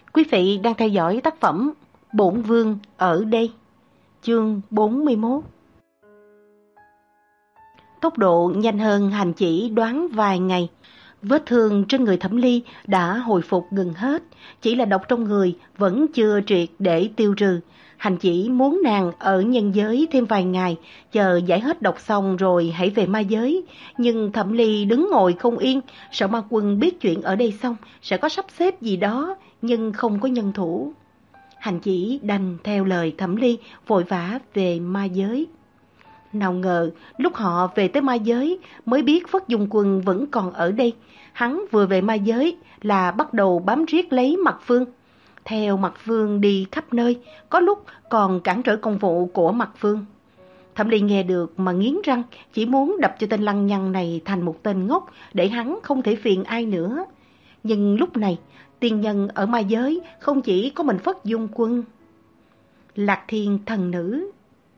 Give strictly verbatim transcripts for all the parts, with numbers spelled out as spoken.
Quý vị đang theo dõi tác phẩm Bổn Vương ở đây, chương bốn mươi mốt. Tốc độ nhanh hơn Hành Chỉ đoán vài ngày. Vết thương trên người Thẩm Ly đã hồi phục gần hết, chỉ là độc trong người vẫn chưa triệt để tiêu trừ. Hành Chỉ muốn nàng ở nhân giới thêm vài ngày, chờ giải hết độc xong rồi hãy về ma giới. Nhưng Thẩm Ly đứng ngồi không yên, sợ ma quân biết chuyện ở đây xong sẽ có sắp xếp gì đó, nhưng không có nhân thủ. Hành Chỉ đành theo lời Thẩm Ly vội vã về ma giới. Nào ngờ lúc họ về tới ma giới mới biết Phất Dung Quân vẫn còn ở đây. Hắn vừa về ma giới là bắt đầu bám riết lấy Mạc Phương. Theo Mạc Phương đi khắp nơi, có lúc còn cản trở công vụ của Mạc Phương. Thẩm Ly nghe được mà nghiến răng, chỉ muốn đập cho tên lăng nhăng này thành một tên ngốc để hắn không thể phiền ai nữa. Nhưng lúc này, tiên nhân ở ma giới không chỉ có mình Phất Dung Quân. Lạc Thiên thần nữ.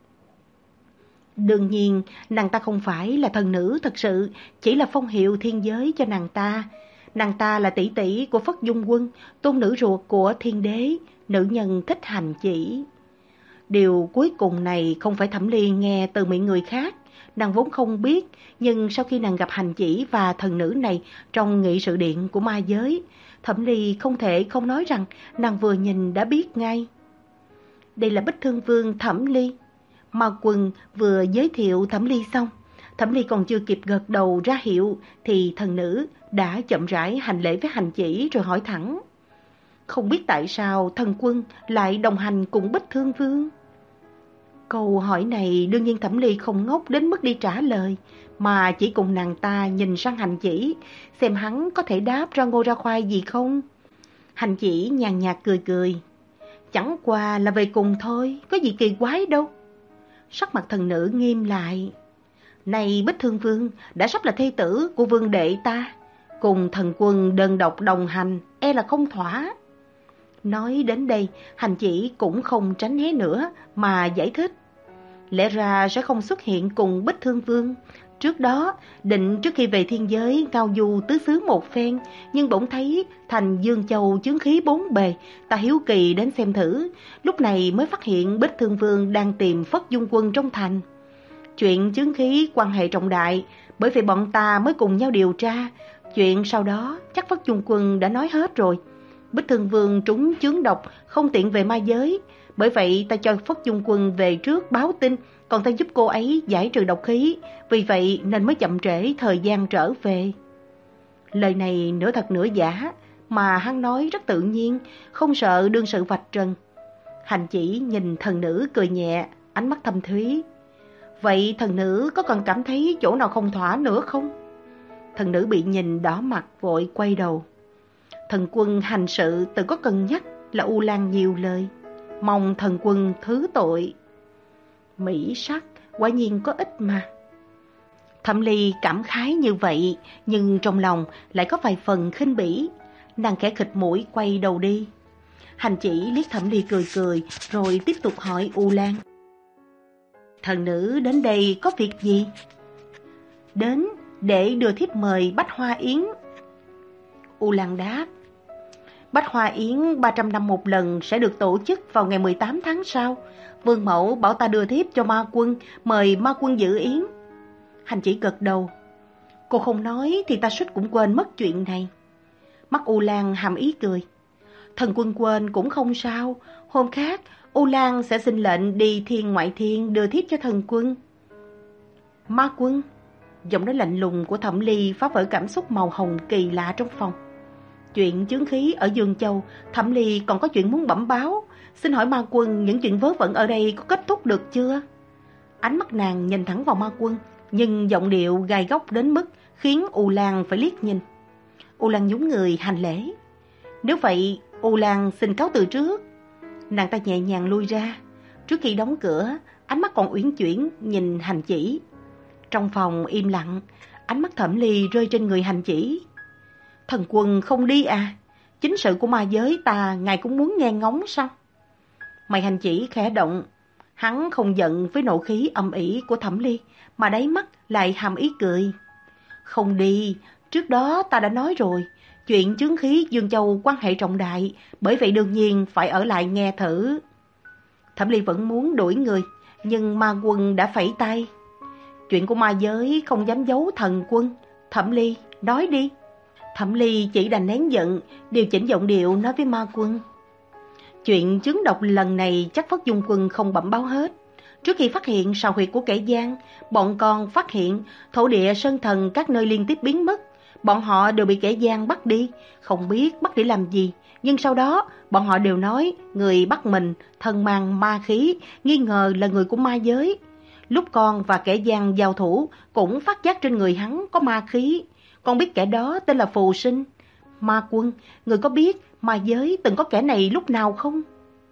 Đương nhiên, nàng ta không phải là thần nữ thật sự, chỉ là phong hiệu thiên giới cho nàng ta. Nàng ta là tỷ tỷ của Phất Dung Quân, tôn nữ ruột của thiên đế, nữ nhân thích Hành Chỉ. Điều cuối cùng này không phải Thẩm Ly nghe từ miệng người khác, nàng vốn không biết, nhưng sau khi nàng gặp Hành Chỉ và thần nữ này trong nghị sự điện của ma giới, Thẩm Ly không thể không nói rằng nàng vừa nhìn đã biết ngay. Đây là Bích Thương Vương Thẩm Ly. Ma Quân vừa giới thiệu Thẩm Ly xong, Thẩm Ly còn chưa kịp gật đầu ra hiệu thì thần nữ đã chậm rãi hành lễ với Hành Chỉ rồi hỏi thẳng. Không biết tại sao thần quân lại đồng hành cùng Bích Thương Vương? Câu hỏi này đương nhiên Thẩm Ly không ngốc đến mức đi trả lời, mà chỉ cùng nàng ta nhìn sang Hành Chỉ, xem hắn có thể đáp ra ngô ra khoai gì không. Hành Chỉ nhàn nhạt cười cười. Chẳng qua là về cùng thôi, có gì kỳ quái đâu. Sắc mặt thần nữ nghiêm lại. Này Bích Thương Vương, đã sắp là thê tử của vương đệ ta, cùng thần quân đơn độc đồng hành, e là không thỏa. Nói đến đây, Hành Chỉ cũng không tránh né nữa mà giải thích. Lẽ ra sẽ không xuất hiện cùng Bích Thương Vương. Trước đó, định trước khi về thiên giới ngao du tứ xứ một phen, nhưng bỗng thấy thành Dương Châu chướng khí bốn bề, ta hiếu kỳ đến xem thử, lúc này mới phát hiện Bích Thương Vương đang tìm Phất Dung Quân trong thành. Chuyện chướng khí quan hệ trọng đại, bởi vậy bọn ta mới cùng nhau điều tra. Chuyện sau đó chắc Phất Dung Quân đã nói hết rồi. Bích Thương Vương trúng chướng độc, không tiện về ma giới, bởi vậy ta cho Phất Dung Quân về trước báo tin, còn ta giúp cô ấy giải trừ độc khí, vì vậy nên mới chậm trễ thời gian trở về. Lời này nửa thật nửa giả, mà hắn nói rất tự nhiên, không sợ đương sự vạch trần. Hành Chỉ nhìn thần nữ cười nhẹ, ánh mắt thâm thúy. Vậy thần nữ có còn cảm thấy chỗ nào không thỏa nữa không? Thần nữ bị nhìn đỏ mặt vội quay đầu. Thần quân hành sự tự có cân nhắc, là U Lan nhiều lời, mong thần quân thứ tội. Mỹ sắc quả nhiên có ích mà. Thẩm Ly cảm khái như vậy, nhưng trong lòng lại có vài phần khinh bỉ. Nàng khẽ khịt mũi quay đầu đi. Hành Chỉ liếc Thẩm Ly cười cười, rồi tiếp tục hỏi U Lan. Thần nữ đến đây có việc gì? Đến để đưa thiếp mời Bách Hoa Yến. U Lan đáp. Bách Hoa Yến ba trăm năm một lần sẽ được tổ chức vào ngày mười tám tháng sau. Vương mẫu bảo ta đưa thiếp cho ma quân, mời ma quân dự yến. Hành Chỉ gật đầu. Cô không nói thì ta suýt cũng quên mất chuyện này. Mắt U Lan hàm ý cười. Thần quân quên cũng không sao. Hôm khác U Lan sẽ xin lệnh đi thiên ngoại thiên đưa thiếp cho thần quân. Ma quân? Giọng nói lạnh lùng của Thẩm Ly phá vỡ cảm xúc màu hồng kỳ lạ trong phòng. Chuyện chướng khí ở Dương Châu, Thẩm Ly còn có chuyện muốn bẩm báo. Xin hỏi ma quân, những chuyện vớ vẩn ở đây có kết thúc được chưa? Ánh mắt nàng nhìn thẳng vào ma quân, nhưng giọng điệu gai góc đến mức khiến U Lan phải liếc nhìn. U Lan nhún người hành lễ. Nếu vậy, U Lan xin cáo từ trước. Nàng ta nhẹ nhàng lui ra. Trước khi đóng cửa, ánh mắt còn uyển chuyển nhìn Hành Chỉ. Trong phòng im lặng, ánh mắt Thẩm Ly rơi trên người Hành Chỉ. Thần quân không đi à? Chính sự của ma giới ta ngài cũng muốn nghe ngóng sao? Mày Hành Chỉ khẽ động. Hắn không giận với nộ khí âm ỉ của Thẩm Ly, mà đáy mắt lại hàm ý cười. Không đi, trước đó ta đã nói rồi, Chuyện chướng khí Dương Châu quan hệ trọng đại, bởi vậy đương nhiên phải ở lại nghe thử. Thẩm Ly vẫn muốn đuổi người, nhưng ma quân đã phẩy tay. Chuyện của ma giới không dám giấu thần quân. Thẩm Ly, nói đi. Thẩm Ly chỉ đành nén giận, điều chỉnh giọng điệu nói với ma quân. Chuyện chứng độc lần này chắc Phất Dung Quân không bẩm báo hết. Trước khi phát hiện sào huyệt của kẻ gian, bọn con phát hiện thổ địa sơn thần các nơi liên tiếp biến mất. Bọn họ đều bị kẻ gian bắt đi, không biết bắt để làm gì. Nhưng sau đó, bọn họ đều nói người bắt mình thân mang ma khí, nghi ngờ là người của ma giới. Lúc con và kẻ gian giao thủ, cũng phát giác trên người hắn có ma khí. Con biết kẻ đó tên là Phù Sinh. Ma quân, người có biết ma giới từng có kẻ này lúc nào không?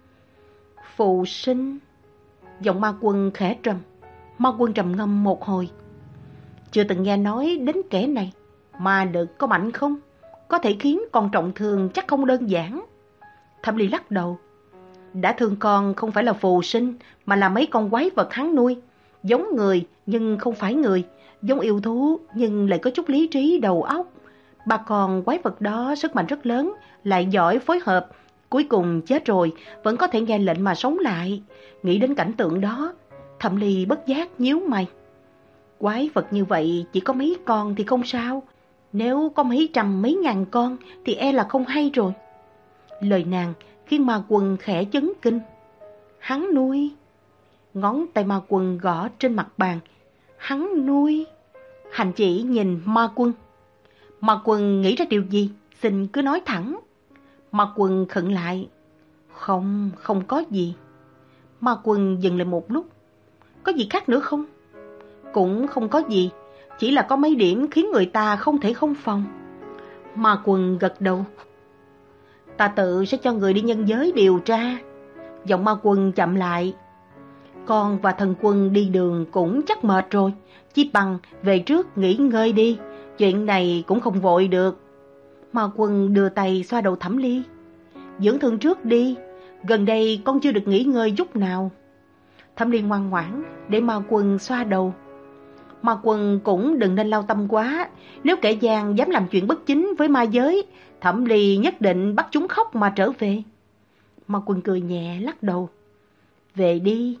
Phù Sinh... Giọng ma quân khẽ trầm. Ma quân trầm ngâm một hồi. Chưa từng nghe nói đến kẻ này. Ma lực có mạnh không? Có thể khiến con trọng thương chắc không đơn giản. Thẩm Ly lắc đầu. Đã thương con không phải là Phù Sinh, mà là mấy con quái vật hắn nuôi. Giống người nhưng không phải người, giống yêu thú nhưng lại có chút lý trí đầu óc. Ba con quái vật đó sức mạnh rất lớn, lại giỏi phối hợp. Cuối cùng chết rồi, vẫn có thể nghe lệnh mà sống lại. Nghĩ đến cảnh tượng đó, Thẩm Ly bất giác nhíu mày. Quái vật như vậy chỉ có mấy con thì không sao. Nếu có mấy trăm mấy ngàn con thì e là không hay rồi. Lời nàng khiến ma quân khẽ chấn kinh. Hắn nuôi. Ngón tay ma quân gõ trên mặt bàn. Hắn nuôi. Hành chỉ nhìn ma quân. Ma quân nghĩ ra điều gì? Xin cứ nói thẳng. Ma quân khựng lại. Không, không có gì. Ma quân dừng lại một lúc. Có gì khác nữa không? Cũng không có gì. Chỉ là có mấy điểm khiến người ta không thể không phòng. Ma quân gật đầu. Ta tự sẽ cho người đi nhân giới điều tra. Giọng ma quân chậm lại. Con và thần quân đi đường cũng chắc mệt rồi. Chỉ bằng về trước nghỉ ngơi đi. Chuyện này cũng không vội được. Ma quân đưa tay xoa đầu Thẩm Ly. Dưỡng thương trước đi. Gần đây con chưa được nghỉ ngơi chút nào. Thẩm Ly ngoan ngoãn để ma quân xoa đầu. Ma quân cũng đừng nên lao tâm quá. Nếu kẻ gian dám làm chuyện bất chính với ma giới, Thẩm Ly nhất định bắt chúng khóc mà trở về. Ma quân cười nhẹ lắc đầu. Về đi.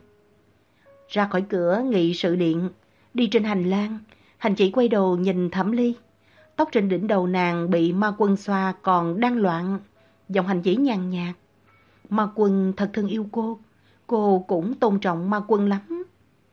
Ra khỏi cửa nghị sự điện, đi trên hành lang, hành chỉ quay đầu nhìn Thẩm Ly. Tóc trên đỉnh đầu nàng bị ma quân xoa còn đang loạn. Giọng hành chỉ nhàn nhạt. Ma quân thật thân yêu cô. Cô cũng tôn trọng ma quân lắm.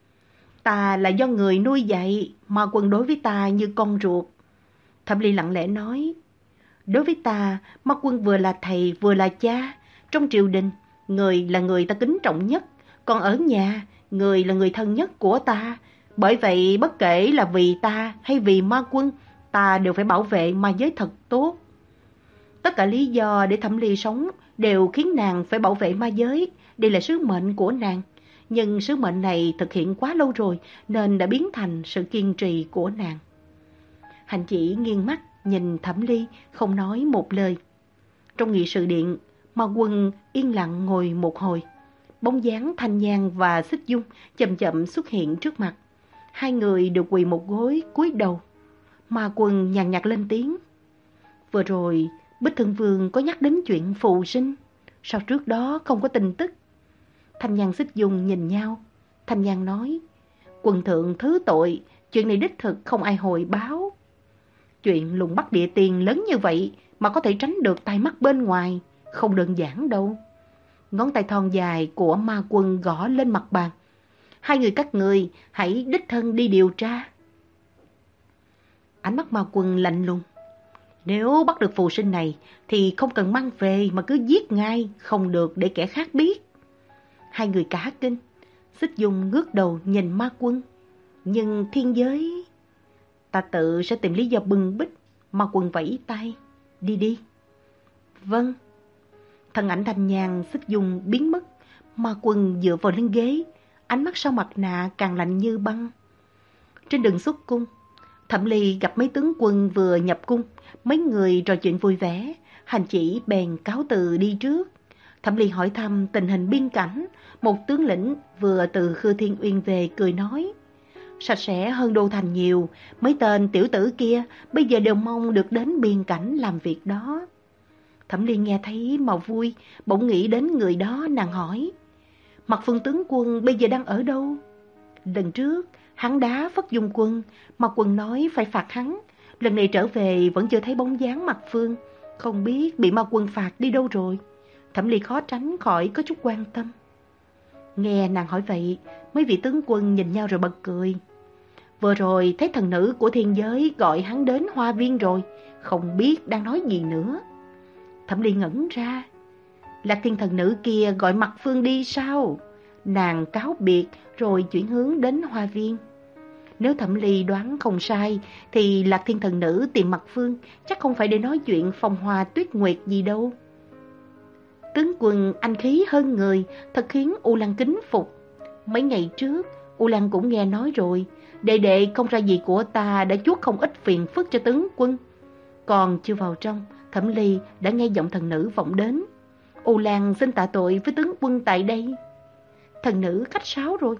Ta là do người nuôi dạy, ma quân đối với ta như con ruột. Thẩm Ly lặng lẽ nói. Đối với ta, ma quân vừa là thầy vừa là cha. Trong triều đình, người là người ta kính trọng nhất. Còn ở nhà, người là người thân nhất của ta. Bởi vậy bất kể là vì ta hay vì ma quân, ta đều phải bảo vệ ma giới thật tốt. Tất cả lý do để Thẩm Ly sống đều khiến nàng phải bảo vệ ma giới. Đây là sứ mệnh của nàng. Nhưng sứ mệnh này thực hiện quá lâu rồi nên đã biến thành sự kiên trì của nàng. Hành chỉ nghiêng mắt nhìn Thẩm Ly, không nói một lời. Trong nghị sự điện, ma quân yên lặng ngồi một hồi. Bóng dáng Thanh Nhan và Xích Dung chậm chậm xuất hiện trước mặt. Hai người đều quỳ một gối cúi đầu. Ma quân nhàn nhạt lên tiếng. Vừa rồi Bích Thân Vương có nhắc đến chuyện Phù Sinh. Sao trước đó không có tin tức? Thanh Nhan Xích Dung nhìn nhau. Thanh Nhan nói. Quần thượng thứ tội. Chuyện này đích thực không ai hồi báo. Chuyện lùng bắt địa tiền lớn như vậy mà có thể tránh được tai mắt bên ngoài, không đơn giản đâu. Ngón tay thon dài của ma quân gõ lên mặt bàn. Hai người các người hãy đích thân đi điều tra. Ánh mắt ma quân lạnh lùng. Nếu bắt được Phù Sinh này thì không cần mang về mà cứ giết ngay, không được để kẻ khác biết. Hai người cả kinh. Xích Dung ngước đầu nhìn ma quân. Nhưng thiên giới... Ta tự sẽ tìm lý do bưng bít. Ma quân vẫy tay. Đi đi. Vâng. Thân ảnh Thanh Nhan Xích Dung biến mất. Ma quân dựa vào lưng ghế. Ánh mắt sau mặt nạ càng lạnh như băng. Trên đường xuất cung, Thẩm Ly gặp mấy tướng quân vừa nhập cung. Mấy người trò chuyện vui vẻ. Hành chỉ bèn cáo từ đi trước. Thẩm Ly hỏi thăm tình hình biên cảnh. Một tướng lĩnh vừa từ Khư Thiên Uyên về cười nói. sạch sẽ hơn đô thành nhiều. Mấy tên tiểu tử kia bây giờ đều mong được đến biên cảnh làm việc đó. Thẩm Ly nghe thấy mà vui, bỗng nghĩ đến người đó, nàng hỏi: Mặt Phương tướng quân bây giờ đang ở đâu? Lần trước hắn đá Phất Dung Quân, Mặt Quân nói phải phạt hắn. Lần này trở về vẫn chưa thấy bóng dáng Mặt Phương, không biết bị Ma Quân phạt đi đâu rồi. Thẩm Ly khó tránh khỏi có chút quan tâm. Nghe nàng hỏi vậy, mấy vị tướng quân nhìn nhau rồi bật cười. Vừa rồi thấy thần nữ của thiên giới gọi hắn đến hoa viên rồi, không biết đang nói gì nữa. Thẩm Ly ngẩn ra. Lạc Thiên thần nữ kia gọi Mặt Phương đi sao? Nàng cáo biệt rồi chuyển hướng đến hoa viên. Nếu Thẩm Ly đoán không sai thì Lạc Thiên thần nữ tìm Mặt Phương chắc không phải để nói chuyện phong hoa tuyết nguyệt gì đâu. Tướng quân anh khí hơn người, thật khiến U Lan kính phục. Mấy ngày trước U Lan cũng nghe nói rồi, đệ đệ công ra gì của ta đã chuốc không ít phiền phức cho tướng quân. Còn chưa vào trong, Thẩm Ly đã nghe giọng thần nữ vọng đến. U Lan xin tạ tội với tướng quân tại đây. Thần nữ khách sáo rồi.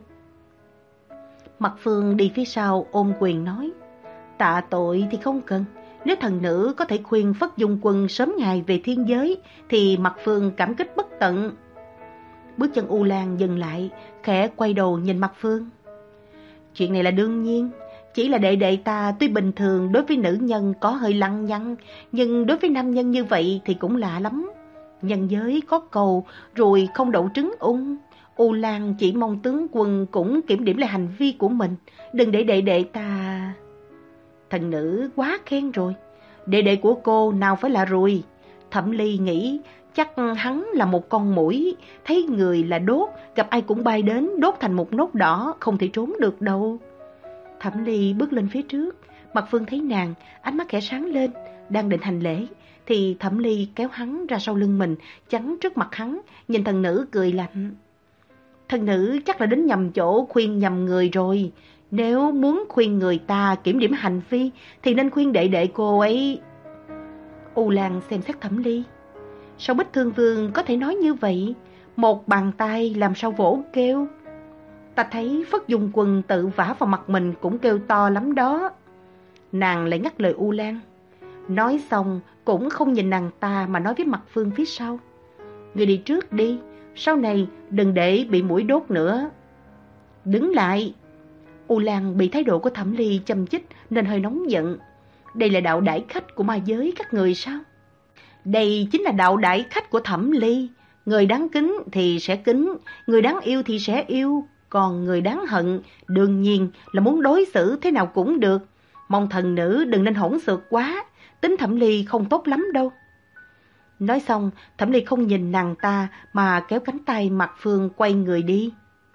Mặt Phương đi phía sau ôm quyền nói: Tạ tội thì không cần. Nếu thần nữ có thể khuyên Phất Dung Quân sớm ngày về thiên giới thì Mặt Phương cảm kích bất tận. Bước chân U Lan dừng lại, khẽ quay đầu nhìn Mặt Phương. Chuyện này là đương nhiên. Chỉ là đệ đệ ta tuy bình thường đối với nữ nhân có hơi lăng nhăng, nhưng đối với nam nhân như vậy thì cũng lạ lắm. Nhân giới có cầu rồi không đậu trứng ung. U Lan chỉ mong tướng quân cũng kiểm điểm lại hành vi của mình, đừng để đệ đệ ta... Thần nữ quá khen rồi. Đệ đệ của cô nào phải là ruồi. Thẩm Ly nghĩ chắc hắn là một con muỗi, thấy người là đốt, gặp ai cũng bay đến đốt thành một nốt đỏ, không thể trốn được đâu. Thẩm Ly bước lên phía trước, Mặt Phương thấy nàng, ánh mắt khẽ sáng lên, đang định hành lễ thì Thẩm Ly kéo hắn ra sau lưng mình, chắn trước mặt hắn, nhìn thần nữ cười lạnh. Thần nữ chắc là đến nhầm chỗ khuyên nhầm người rồi. Nếu muốn khuyên người ta kiểm điểm hành vi thì nên khuyên đệ đệ cô ấy. U Lan xem xét Thẩm Ly. Sao Bích Thương Vương có thể nói như vậy? Một bàn tay làm sao vỗ kêu. Ta thấy Phất Dung Quân tự vả vào mặt mình cũng kêu to lắm đó. Nàng lại ngắt lời U Lan. Nói xong cũng không nhìn nàng ta mà nói với Mặt Phương phía sau. Người đi trước đi, sau này đừng để bị muỗi đốt nữa. Đứng lại. U Lan bị thái độ của Thẩm Ly châm chích nên hơi nóng giận. Đây là đạo đãi khách của ma giới các người sao? Đây chính là đạo đãi khách của Thẩm Ly. Người đáng kính thì sẽ kính, người đáng yêu thì sẽ yêu. Còn người đáng hận đương nhiên là muốn đối xử thế nào cũng được. Mong thần nữ đừng nên hỗn xược quá, tính Thẩm Ly không tốt lắm đâu. Nói xong, Thẩm Ly không nhìn nàng ta mà kéo cánh tay Mặt Phương quay người đi.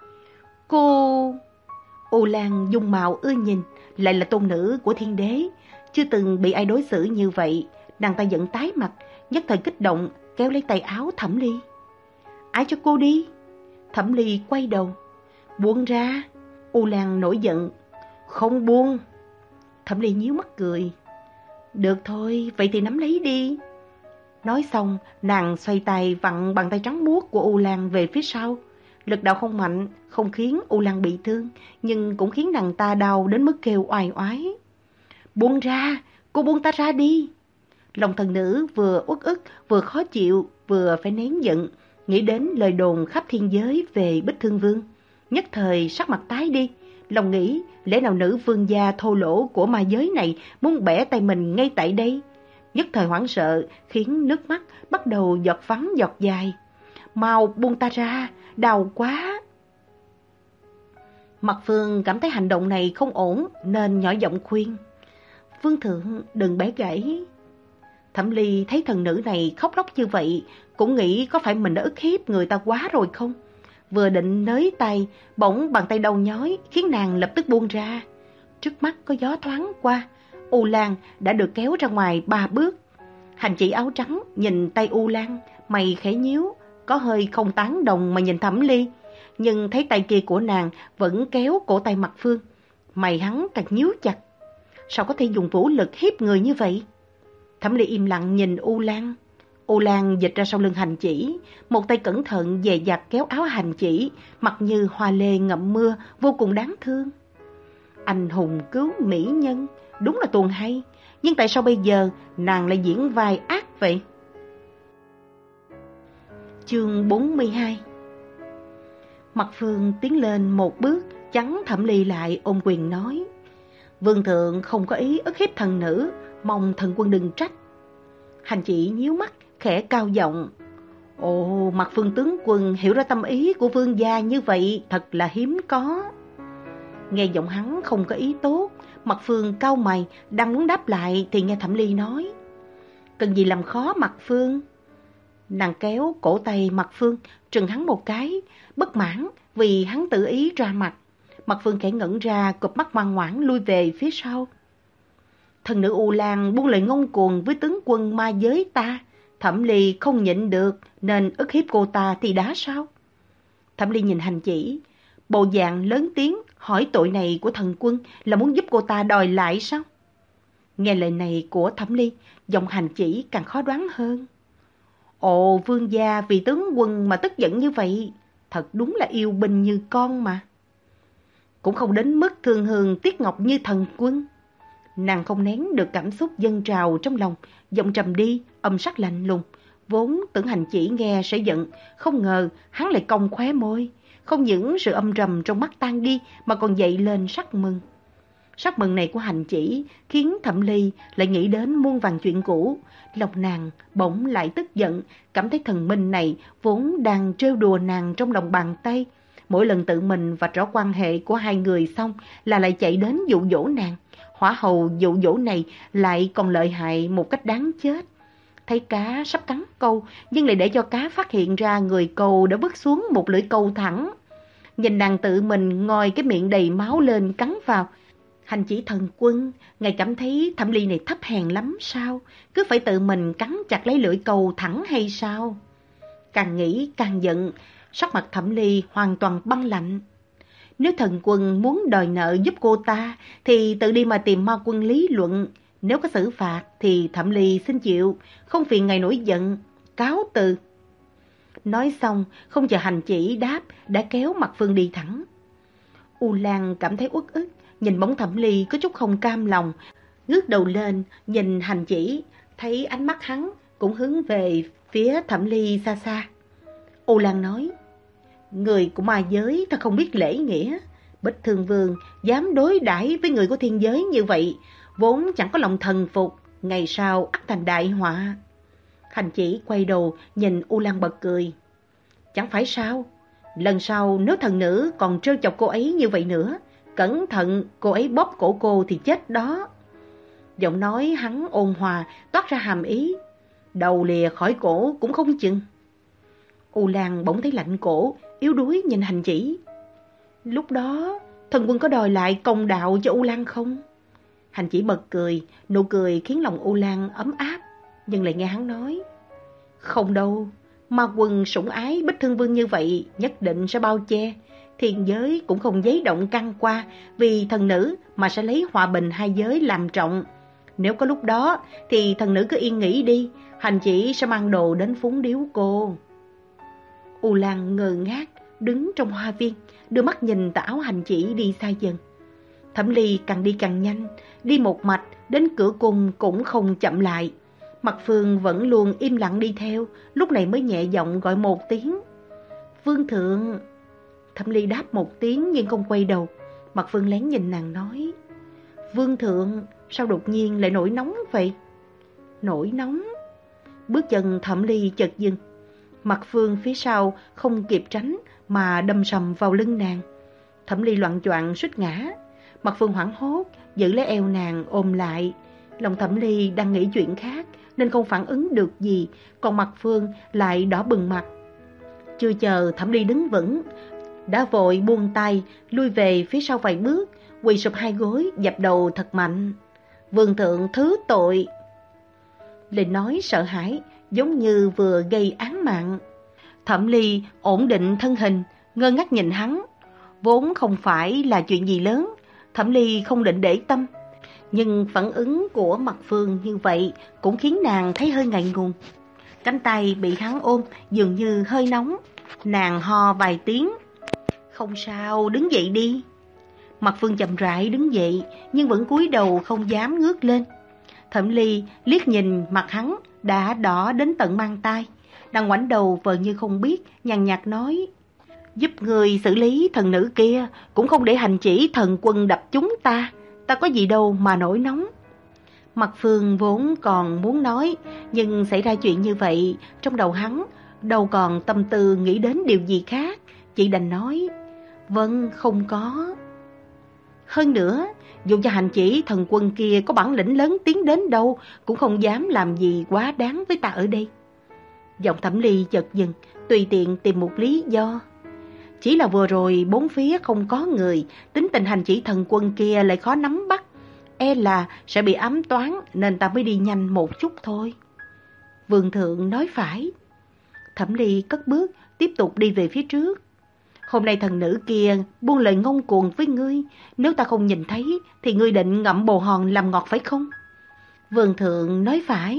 Cô... U Lan dung mạo ưa nhìn, lại là tôn nữ của thiên đế, chưa từng bị ai đối xử như vậy. Nàng ta giận tái mặt, nhất thời kích động, kéo lấy tay áo Thẩm Ly. Ai cho cô đi? Thẩm Ly quay đầu. Buông ra. U Lan nổi giận. Không buông. Thẩm Ly nhíu mắt cười. Được thôi, vậy thì nắm lấy đi. Nói xong, nàng xoay tay vặn bàn tay trắng muốt của U Lan về phía sau. Lực đạo không mạnh, không khiến U Lan bị thương, nhưng cũng khiến nàng ta đau đến mức kêu oai oái. Buông ra, cô buông ta ra đi. Lòng thần nữ vừa uất ức, vừa khó chịu, vừa phải nén giận, nghĩ đến lời đồn khắp thiên giới về Bích Thương Vương. Nhất thời sắc mặt tái đi, lòng nghĩ lẽ nào nữ vương gia thô lỗ của ma giới này muốn bẻ tay mình ngay tại đây. Nhất thời hoảng sợ, khiến nước mắt bắt đầu giọt vắng giọt dài. Mau buông ta ra, đau quá. Mặt Phương cảm thấy hành động này không ổn nên nhỏ giọng khuyên. Vương thượng đừng bẻ gãy. Thẩm Ly thấy thần nữ này khóc lóc như vậy, cũng nghĩ có phải mình đã ức hiếp người ta quá rồi không. Vừa định nới tay, bỗng bàn tay đau nhói khiến nàng lập tức buông ra. Trước mắt có gió thoáng qua, U Lan đã được kéo ra ngoài ba bước. Hành chỉ áo trắng nhìn tay U Lan, mày khẽ nhíu, có hơi không tán đồng mà nhìn Thẩm Ly. Nhưng thấy tay kia của nàng vẫn kéo cổ tay Mặt Phương, mày hắn càng nhíu chặt. Sao có thể dùng vũ lực hiếp người như vậy? Thẩm Ly im lặng nhìn U Lan. U Lan dịch ra sau lưng hành chỉ, một tay cẩn thận dè dặt kéo áo hành chỉ, mặt như hoa lê ngậm mưa, vô cùng đáng thương. Anh hùng cứu mỹ nhân, đúng là tuồng hay. Nhưng tại sao bây giờ nàng lại diễn vai ác vậy? Chương bốn mươi hai. Mặt Phương tiến lên một bước, chắn Thẩm Ly lại, ôm quyền nói: Vương thượng không có ý ức hiếp thần nữ, mong thần quân đừng trách. Hành chỉ nhíu mắt, khẽ cao giọng: Ồ, Mặt Phương tướng quân hiểu ra tâm ý của vương gia như vậy thật là hiếm có. Nghe giọng hắn không có ý tốt, Mặt Phương cau mày, đang muốn đáp lại thì nghe Thẩm Ly nói: Cần gì làm khó Mặt Phương? Nàng kéo cổ tay Mặt Phương, trừng hắn một cái, bất mãn vì hắn tự ý ra mặt. Mặt Phương khẽ ngẩn ra, cụp mắt ngoan ngoãn lui về phía sau. Thần nữ U Lan buông lời ngông cuồng với tướng quân ma giới ta, Thẩm Ly không nhịn được nên ức hiếp cô ta thì đã sao? Thẩm Ly nhìn Hành Chỉ, bộ dạng lớn tiếng hỏi tội này của thần quân là muốn giúp cô ta đòi lại sao? Nghe lời này của Thẩm Ly, giọng Hành Chỉ càng khó đoán hơn. Ồ, vương gia vì tướng quân mà tức giận như vậy, thật đúng là yêu binh như con mà. Cũng không đến mức thương hương tiếc ngọc như thần quân. Nàng không nén được cảm xúc dâng trào trong lòng, giọng trầm đi, âm sắc lạnh lùng. Vốn tưởng Hành Chỉ nghe sẽ giận, không ngờ hắn lại cong khóe môi. Không những sự âm trầm trong mắt tan đi mà còn dậy lên sắc mừng. Sắc mừng này của Hành Chỉ khiến Thẩm Ly lại nghĩ đến muôn vàn chuyện cũ. Lòng nàng bỗng lại tức giận, cảm thấy thần minh này vốn đang trêu đùa nàng trong lòng bàn tay. Mỗi lần tự mình vạch rõ quan hệ của hai người xong là lại chạy đến dụ dỗ nàng. Hỏa hầu dụ dỗ này lại còn lợi hại một cách đáng chết. Thấy cá sắp cắn câu, nhưng lại để cho cá phát hiện ra người câu đã vứt xuống một lưỡi câu thẳng. Nhìn nàng tự mình ngoi cái miệng đầy máu lên cắn vào. Hành Chỉ thần quân, ngài cảm thấy Thẩm Ly này thấp hèn lắm sao? Cứ phải tự mình cắn chặt lấy lưỡi câu thẳng hay sao? Càng nghĩ càng giận, sắc mặt Thẩm Ly hoàn toàn băng lạnh. Nếu thần quân muốn đòi nợ giúp cô ta, thì tự đi mà tìm ma quân lý luận. Nếu có xử phạt, thì Thẩm Ly xin chịu, không phiền ngài nổi giận, cáo từ. Nói xong, không chờ Hành Chỉ đáp, đã kéo Mặt Phương đi thẳng. U Lan cảm thấy uất ức, nhìn bóng Thẩm Ly có chút không cam lòng, ngước đầu lên, nhìn Hành Chỉ, thấy ánh mắt hắn cũng hướng về phía Thẩm Ly xa xa. U Lan nói: Người của ma giới thật không biết lễ nghĩa. Bích Thương Vương dám đối đãi với người của thiên giới như vậy, vốn chẳng có lòng thần phục, ngày sau ắt thành đại họa. Hành Chỉ quay đầu nhìn U Lan bật cười. Chẳng phải sao, lần sau nếu thần nữ còn trêu chọc cô ấy như vậy nữa, cẩn thận cô ấy bóp cổ cô thì chết đó. Giọng nói hắn ôn hòa, toát ra hàm ý. Đầu lìa khỏi cổ cũng không chừng. U Lan bỗng thấy lạnh cổ, yếu đuối nhìn Hành Chỉ. Lúc đó, thần quân có đòi lại công đạo cho U Lan không? Hành Chỉ bật cười, nụ cười khiến lòng U Lan ấm áp, nhưng lại nghe hắn nói: Không đâu, ma quân sủng ái Bích Thương Vương như vậy nhất định sẽ bao che. Thiên giới cũng không giấy động căng qua vì thần nữ mà sẽ lấy hòa bình hai giới làm trọng. Nếu có lúc đó thì thần nữ cứ yên nghỉ đi, Hành Chỉ sẽ mang đồ đến phúng điếu cô. U Lan ngơ ngác đứng trong hoa viên, đưa mắt nhìn tà áo Hành Chỉ đi xa dần. Thẩm Ly càng đi càng nhanh, đi một mạch đến cửa cung cũng không chậm lại. Mặt Phương vẫn luôn im lặng đi theo, lúc này mới nhẹ giọng gọi một tiếng: Vương thượng. Thẩm Ly đáp một tiếng nhưng không quay đầu. Mặt Phương lén nhìn nàng nói: Vương thượng, sao đột nhiên lại nổi nóng vậy? Nổi nóng? Bước chân Thẩm Ly chợt dừng. Mặt Phương phía sau không kịp tránh mà đâm sầm vào lưng nàng. Thẩm Ly loạng choạng suýt ngã. Mặt Phương hoảng hốt giữ lấy eo nàng ôm lại. Lòng Thẩm Ly đang nghĩ chuyện khác nên không phản ứng được gì, còn Mặt Phương lại đỏ bừng mặt. Chưa chờ Thẩm Ly đứng vững, đã vội buông tay lui về phía sau vài bước, quỳ sụp hai gối dập đầu thật mạnh. Vương thượng thứ tội. Lời nói sợ hãi giống như vừa gây án mạng. Thẩm Ly ổn định thân hình, ngơ ngác nhìn hắn. Vốn không phải là chuyện gì lớn, Thẩm Ly không định để tâm, nhưng phản ứng của Mặt Phương như vậy cũng khiến nàng thấy hơi ngại ngùng. Cánh tay bị hắn ôm dường như hơi nóng, nàng ho vài tiếng. Không sao, đứng dậy đi. Mặt Phương chậm rãi đứng dậy, nhưng vẫn cúi đầu không dám ngước lên. Thẩm Ly liếc nhìn mặt hắn đã đỏ đến tận mang tai, đang ngoảnh đầu vờ như không biết, nhàn nhạt nói: giúp người xử lý thần nữ kia, cũng không để hành chỉ thần quân đập chúng ta, ta có gì đâu mà nổi nóng. Mặt Phương vốn còn muốn nói, nhưng xảy ra chuyện như vậy, trong đầu hắn đâu còn tâm tư nghĩ đến điều gì khác, chỉ đành nói: vâng, không có. Hơn nữa, dù cho hành chỉ thần quân kia có bản lĩnh lớn tiếng đến đâu, cũng không dám làm gì quá đáng với ta ở đây. Giọng Thẩm Ly chợt dừng, tùy tiện tìm một lý do. Chỉ là vừa rồi bốn phía không có người, tính tình hành chỉ thần quân kia lại khó nắm bắt, e là sẽ bị ám toán, nên ta mới đi nhanh một chút thôi. Vương thượng nói phải. Thẩm Ly cất bước, tiếp tục đi về phía trước. Hôm nay thần nữ kia buông lời ngông cuồng với ngươi, nếu ta không nhìn thấy thì ngươi định ngậm bồ hòn làm ngọt phải không? Vương thượng nói phải.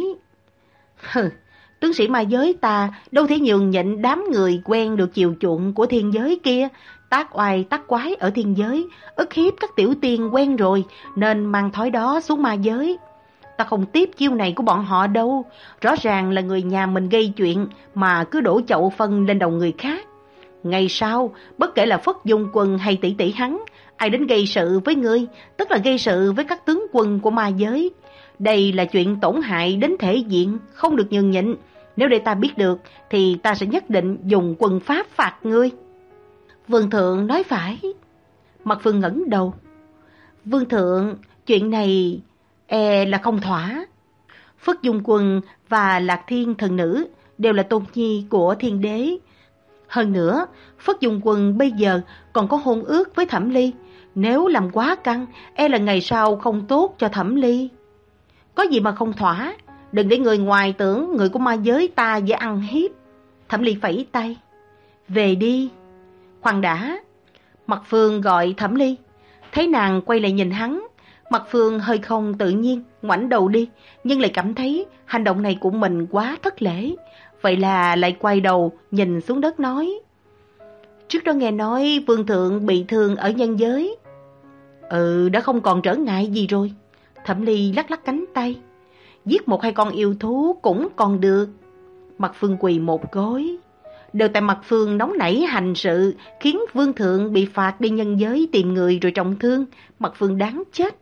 Hừ, tướng sĩ ma giới ta đâu thể nhường nhịn đám người quen được chiều chuộng của thiên giới kia, tác oai tác quái ở thiên giới, ức hiếp các tiểu tiên quen rồi, nên mang thói đó xuống ma giới. Ta không tiếp chiêu này của bọn họ đâu, rõ ràng là người nhà mình gây chuyện mà cứ đổ chậu phân lên đầu người khác. Ngày sau, bất kể là Phất Dung Quân hay tỷ tỷ hắn, ai đến gây sự với ngươi, tức là gây sự với các tướng quân của ma giới. Đây là chuyện tổn hại đến thể diện, không được nhường nhịn. Nếu để ta biết được, thì ta sẽ nhất định dùng quân pháp phạt ngươi. Vương thượng nói phải. Mặt Phương ngẩng đầu. Vương thượng, chuyện này e là không thỏa. Phất Dung Quân và Lạc Thiên thần nữ đều là tôn nhi của thiên đế. Hơn nữa, Phất Dung Quân bây giờ còn có hôn ước với Thẩm Ly. Nếu làm quá căng, e là ngày sau không tốt cho Thẩm Ly. Có gì mà không thỏa, đừng để người ngoài tưởng người của ma giới ta dễ ăn hiếp. Thẩm Ly phẩy tay. Về đi. Khoan đã. Mặt Phương gọi Thẩm Ly. Thấy nàng quay lại nhìn hắn, Mặt Phương hơi không tự nhiên, ngoảnh đầu đi, nhưng lại cảm thấy hành động này của mình quá thất lễ. Vậy là lại quay đầu nhìn xuống đất nói: trước đó nghe nói vương thượng bị thương ở nhân giới. Ừ, đã không còn trở ngại gì rồi. Thẩm Ly lắc lắc cánh tay. Giết một hai con yêu thú cũng còn được. Mặt Phương quỳ một gối. Đều tại Mặt Phương nóng nảy hành sự, khiến vương thượng bị phạt đi nhân giới tìm người rồi trọng thương. Mặt Phương đáng chết.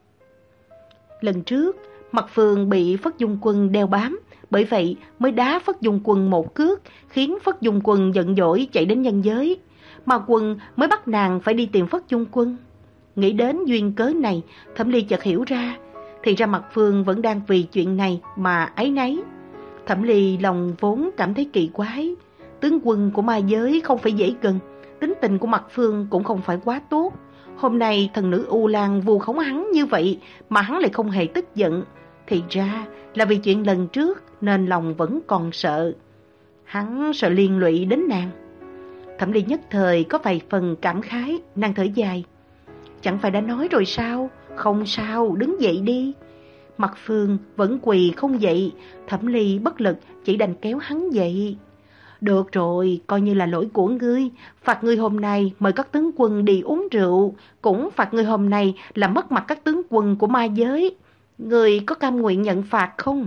Lần trước, Mặt Phương bị Phất Dung Quân đeo bám, bởi vậy mới đá Phất Dung Quân một cước, khiến Phất Dung Quân giận dỗi chạy đến nhân giới. Mà Quân mới bắt nàng phải đi tìm Phất Dung Quân. Nghĩ đến duyên cớ này, Thẩm Ly chợt hiểu ra, thì ra Mặt Phương vẫn đang vì chuyện này mà áy náy. Thẩm Ly lòng vốn cảm thấy kỳ quái. Tướng quân của ma giới không phải dễ gần, tính tình của Mặt Phương cũng không phải quá tốt. Hôm nay thần nữ U Lan vu khống hắn như vậy mà hắn lại không hề tức giận, thì ra là vì chuyện lần trước nên lòng vẫn còn sợ. Hắn sợ liên lụy đến nàng. Thẩm Ly nhất thời có vài phần cảm khái, nàng thở dài. Chẳng phải đã nói rồi sao? Không sao, đứng dậy đi. Mặt Phương vẫn quỳ không dậy, Thẩm Ly bất lực chỉ đành kéo hắn dậy. Được rồi, coi như là lỗi của ngươi. Phạt ngươi hôm nay mời các tướng quân đi uống rượu, cũng phạt ngươi hôm nay là mất mặt các tướng quân của ma giới. Ngươi có cam nguyện nhận phạt không?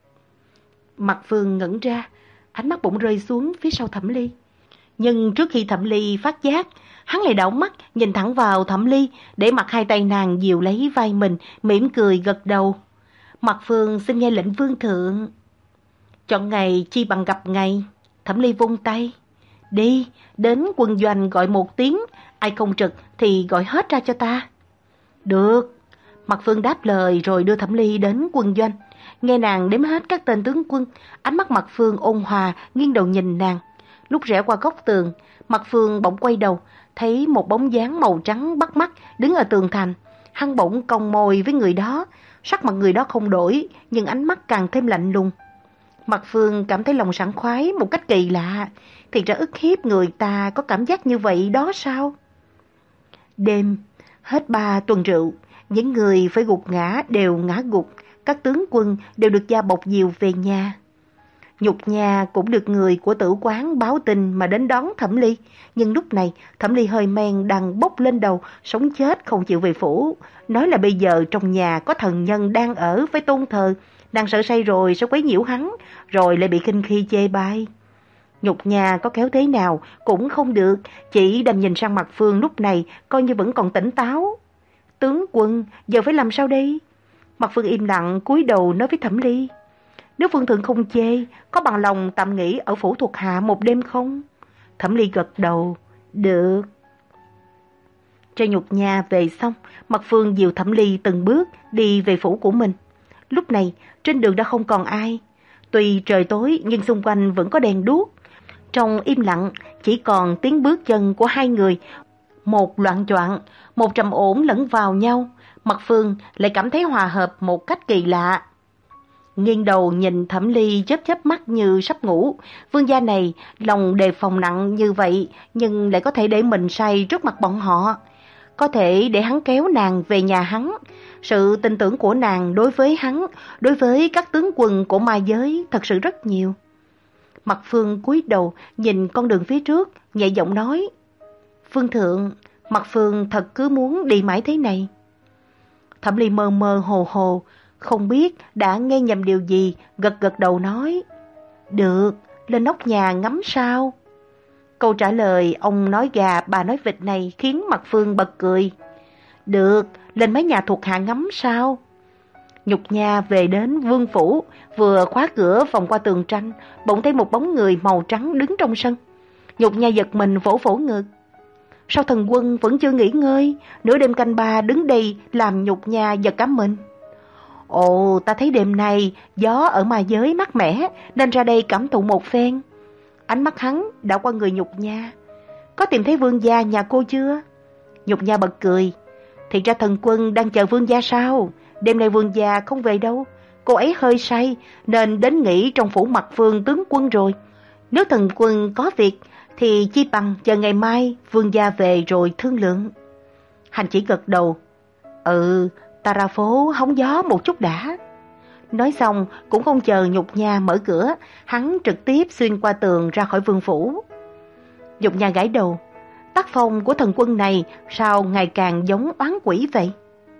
Mặt Phương ngẩn ra, ánh mắt bỗng rơi xuống phía sau Thẩm Ly. Nhưng trước khi Thẩm Ly phát giác, hắn lại đảo mắt nhìn thẳng vào Thẩm Ly, để mặc hai tay nàng dìu lấy vai mình, mỉm cười gật đầu. Mặt Phương xin nghe lệnh vương thượng. Chọn ngày chi bằng gặp ngày. Thẩm Ly vung tay. Đi, đến quân doanh gọi một tiếng, ai không trực thì gọi hết ra cho ta. Được. Mặt Phương đáp lời rồi đưa Thẩm Ly đến quân doanh. Nghe nàng đếm hết các tên tướng quân, ánh mắt Mặt Phương ôn hòa, nghiêng đầu nhìn nàng. Lúc rẽ qua góc tường, Mặt Phương bỗng quay đầu, thấy một bóng dáng màu trắng bắt mắt đứng ở tường thành. Hắn bỗng cong môi với người đó, sắc mặt người đó không đổi, nhưng ánh mắt càng thêm lạnh lùng. Mặt Phương cảm thấy lòng sảng khoái một cách kỳ lạ, thì ra ức hiếp người ta có cảm giác như vậy đó sao? Đêm, hết ba tuần rượu, những người phải gục ngã đều ngã gục, các tướng quân đều được gia bọc diều về nhà. Nhục Nha cũng được người của tử quán báo tin mà đến đón Thẩm Ly. Nhưng lúc này Thẩm Ly hơi men đang bốc lên đầu, sống chết không chịu về phủ. Nói là bây giờ trong nhà có thần nhân đang ở với tôn thờ, đang sợ say rồi sẽ quấy nhiễu hắn, rồi lại bị khinh khi chê bai. Nhục Nha có kéo thế nào cũng không được, chỉ đành nhìn sang mặt Phương lúc này coi như vẫn còn tỉnh táo. Tướng quân, giờ phải làm sao đây? Mặt Phương im lặng cúi đầu nói với Thẩm Ly. Nếu Phương thượng không chê, có bằng lòng tạm nghỉ ở phủ thuộc hạ một đêm không? Thẩm Ly gật đầu. Được. Cho Nhục Nha về xong, Mặt Phương dìu Thẩm Ly từng bước đi về phủ của mình. Lúc này trên đường đã không còn ai. Tuy trời tối nhưng xung quanh vẫn có đèn đuốc. Trong im lặng chỉ còn tiếng bước chân của hai người, một loạng choạng, một trầm ổn lẫn vào nhau. Mặt Phương lại cảm thấy hòa hợp một cách kỳ lạ. Nghiêng đầu nhìn Thẩm Ly chớp chớp mắt như sắp ngủ. Vương gia này lòng đề phòng nặng như vậy, nhưng lại có thể để mình say trước mặt bọn họ. Có thể để hắn kéo nàng về nhà hắn. Sự tin tưởng của nàng đối với hắn, đối với các tướng quân của ma giới thật sự rất nhiều. Mặt Phương cúi đầu nhìn con đường phía trước, nhẹ giọng nói. Phương thượng, Mặt Phương thật cứ muốn đi mãi thế này. Thẩm Ly mơ mơ hồ hồ, không biết đã nghe nhầm điều gì, gật gật đầu nói. Được, lên nóc nhà ngắm sao? Câu trả lời ông nói gà bà nói vịt này khiến Mặt Phương bật cười. Được, lên mái nhà thuộc hạ ngắm sao? Nhục Nha về đến vương phủ, vừa khóa cửa vòng qua tường tranh, bỗng thấy một bóng người màu trắng đứng trong sân. Nhục Nha giật mình vỗ vỗ ngực. Sao thần quân vẫn chưa nghỉ ngơi? Nửa đêm canh ba đứng đây làm Nhục Nha giật cả mình. Ồ, ta thấy đêm nay gió ở ma giới mát mẻ nên ra đây cảm thụ một phen. Ánh mắt hắn đảo qua người Nhục Nha. Có tìm thấy vương gia nhà cô chưa? Nhục Nha bật cười. Thì ra thần quân đang chờ vương gia sao? Đêm nay vương gia không về đâu. Cô ấy hơi say nên đến nghỉ trong phủ Mặt Phương tướng quân rồi. Nếu thần quân có việc thì chi bằng chờ ngày mai vương gia về rồi thương lượng. Hành chỉ gật đầu. Ừ, ta ra phố hóng gió một chút đã. Nói xong cũng không chờ Nhục Nha mở cửa, hắn trực tiếp xuyên qua tường ra khỏi vương phủ. Nhục Nha gãi đầu. Tác phong của thần quân này sao ngày càng giống oán quỷ vậy?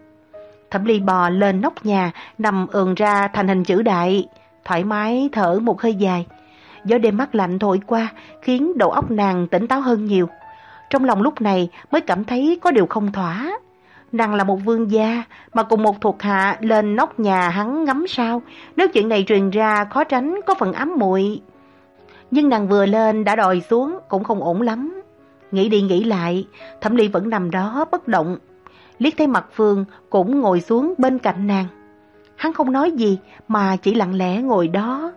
Thẩm Ly bò lên nóc nhà, nằm ườn ra thành hình chữ đại, thoải mái thở một hơi dài. Gió đêm mát lạnh thổi qua, khiến đầu óc nàng tỉnh táo hơn nhiều. Trong lòng lúc này mới cảm thấy có điều không thỏa. Nàng là một vương gia, mà cùng một thuộc hạ lên nóc nhà hắn ngắm sao. Nếu chuyện này truyền ra khó tránh có phần ám muội. Nhưng nàng vừa lên đã đòi xuống cũng không ổn lắm. Nghĩ đi nghĩ lại, Thẩm Ly vẫn nằm đó bất động. Liếc thấy Mặt Phương cũng ngồi xuống bên cạnh nàng. Hắn không nói gì mà chỉ lặng lẽ ngồi đó.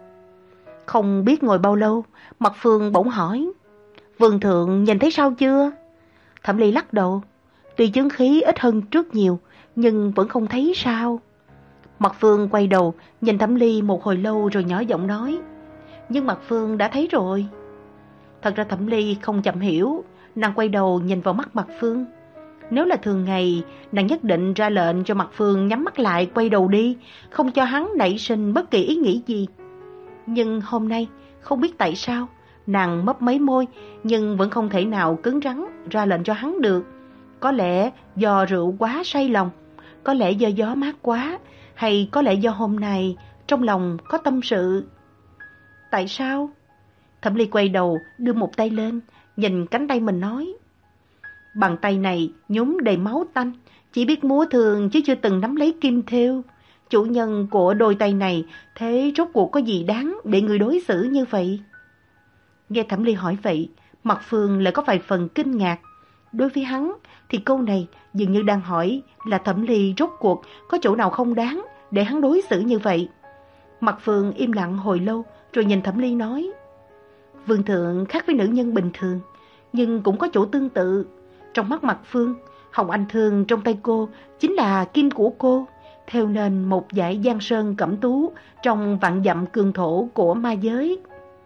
Không biết ngồi bao lâu, Mặt Phương bỗng hỏi. Vương thượng nhìn thấy sao chưa? Thẩm Ly lắc đầu. Tuy chứng khí ít hơn trước nhiều, nhưng vẫn không thấy sao. Mặt Phương quay đầu, nhìn Thẩm Ly một hồi lâu rồi nhỏ giọng nói. Nhưng Mặt Phương đã thấy rồi. Thật ra Thẩm Ly không chậm hiểu, nàng quay đầu nhìn vào mắt Mặt Phương. Nếu là thường ngày, nàng nhất định ra lệnh cho Mặt Phương nhắm mắt lại quay đầu đi, không cho hắn nảy sinh bất kỳ ý nghĩ gì. Nhưng hôm nay, không biết tại sao, nàng mấp máy môi, nhưng vẫn không thể nào cứng rắn ra lệnh cho hắn được. Có lẽ do rượu quá say lòng, có lẽ do gió mát quá, hay có lẽ do hôm nay trong lòng có tâm sự. Tại sao? Thẩm Ly quay đầu, đưa một tay lên, nhìn cánh tay mình nói. Bàn tay này nhúm đầy máu tanh, chỉ biết múa thường chứ chưa từng nắm lấy kim thêu. Chủ nhân của đôi tay này, thế rốt cuộc có gì đáng để người đối xử như vậy? Nghe Thẩm Ly hỏi vậy, Mặt Phương lại có vài phần kinh ngạc. Đối với hắn thì câu này dường như đang hỏi là Thẩm Ly rốt cuộc có chỗ nào không đáng để hắn đối xử như vậy. Mặt Phương im lặng hồi lâu rồi nhìn Thẩm Ly nói. Vương thượng khác với nữ nhân bình thường, nhưng cũng có chỗ tương tự. Trong mắt Mặt Phương, hồng anh thương trong tay cô chính là kim của cô, theo nên một dải giang sơn cẩm tú trong vạn dặm cường thổ của ma giới.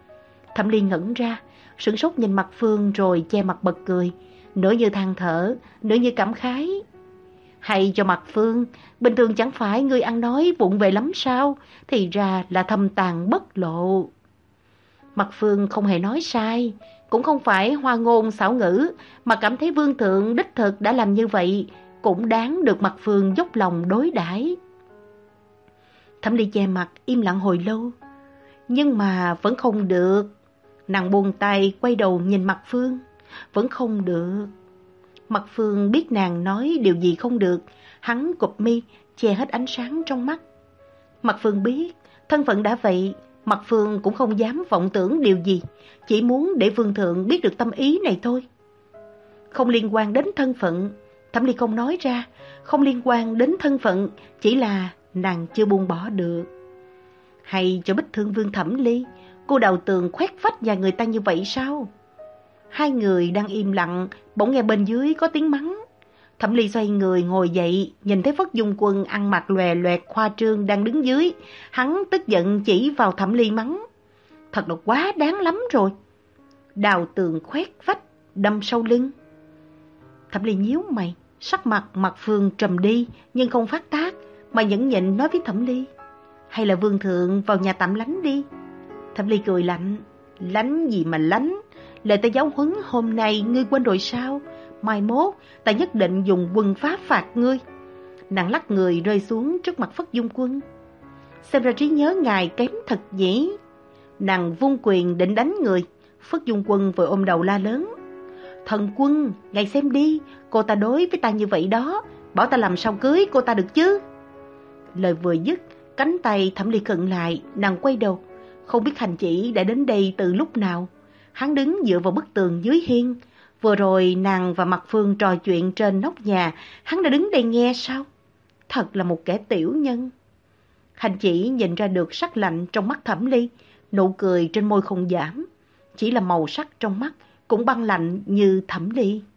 Thẩm Ly ngẩn ra, sửng sốt nhìn Mặt Phương rồi che mặt bật cười, nửa như than thở, nửa như cảm khái. Hay cho Mặt Phương, bình thường chẳng phải ngươi ăn nói vụng về lắm sao, thì ra là thâm tàn bất lộ. Mặt Phương không hề nói sai, cũng không phải hoa ngôn xảo ngữ, mà cảm thấy Vương thượng đích thực đã làm như vậy, cũng đáng được Mặt Phương dốc lòng đối đãi. Thẩm Ly che mặt im lặng hồi lâu, nhưng mà vẫn không được. Nàng buông tay quay đầu nhìn Mặt Phương, vẫn không được. Mặt Phương biết nàng nói điều gì không được, hắn cụp mi che hết ánh sáng trong mắt. Mặt Phương biết thân phận đã vậy, Mặt Phương cũng không dám vọng tưởng điều gì, chỉ muốn để Vương thượng biết được tâm ý này thôi. Không liên quan đến thân phận, Thẩm Ly không nói ra, không liên quan đến thân phận, chỉ là nàng chưa buông bỏ được. Hay cho Bích Thương Vương Thẩm Ly, cô đào tường khoét vách nhà người ta như vậy sao? Hai người đang im lặng, bỗng nghe bên dưới có tiếng mắng. Thẩm Ly xoay người ngồi dậy, nhìn thấy Phất Dung Quân ăn mặc lòe loẹt khoa trương đang đứng dưới. Hắn tức giận chỉ vào Thẩm Ly mắng. Thật là quá đáng lắm rồi. Đào tường khoét vách, đâm sâu lưng. Thẩm Ly nhíu mày, sắc mặt Mặt Phương trầm đi, nhưng không phát tác, mà nhẫn nhịn nói với Thẩm Ly. Hay là Vương thượng vào nhà tạm lánh đi. Thẩm Ly cười lạnh. Lánh gì mà lánh? Lời ta giáo huấn hôm nay ngươi quên rồi sao? Mai mốt ta nhất định dùng quân pháp phạt ngươi. Nàng lắc người rơi xuống trước mặt Phất Dung Quân. Xem ra trí nhớ ngài kém thật nhỉ. Nàng vung quyền định đánh người. Phất Dung Quân vội ôm đầu la lớn. Thần quân, ngài xem đi, cô ta đối với ta như vậy đó, bảo ta làm sao cưới cô ta được chứ? Lời vừa dứt, cánh tay Thẩm Ly khựng lại, nàng quay đầu. Không biết hành chỉ đã đến đây từ lúc nào. Hắn đứng dựa vào bức tường dưới hiên. Vừa rồi nàng và Mặt Phương trò chuyện trên nóc nhà, hắn đã đứng đây nghe sao? Thật là một kẻ tiểu nhân. Hành chỉ nhìn ra được sắc lạnh trong mắt Thẩm Ly, nụ cười trên môi không giảm. Chỉ là màu sắc trong mắt cũng băng lạnh như Thẩm Ly.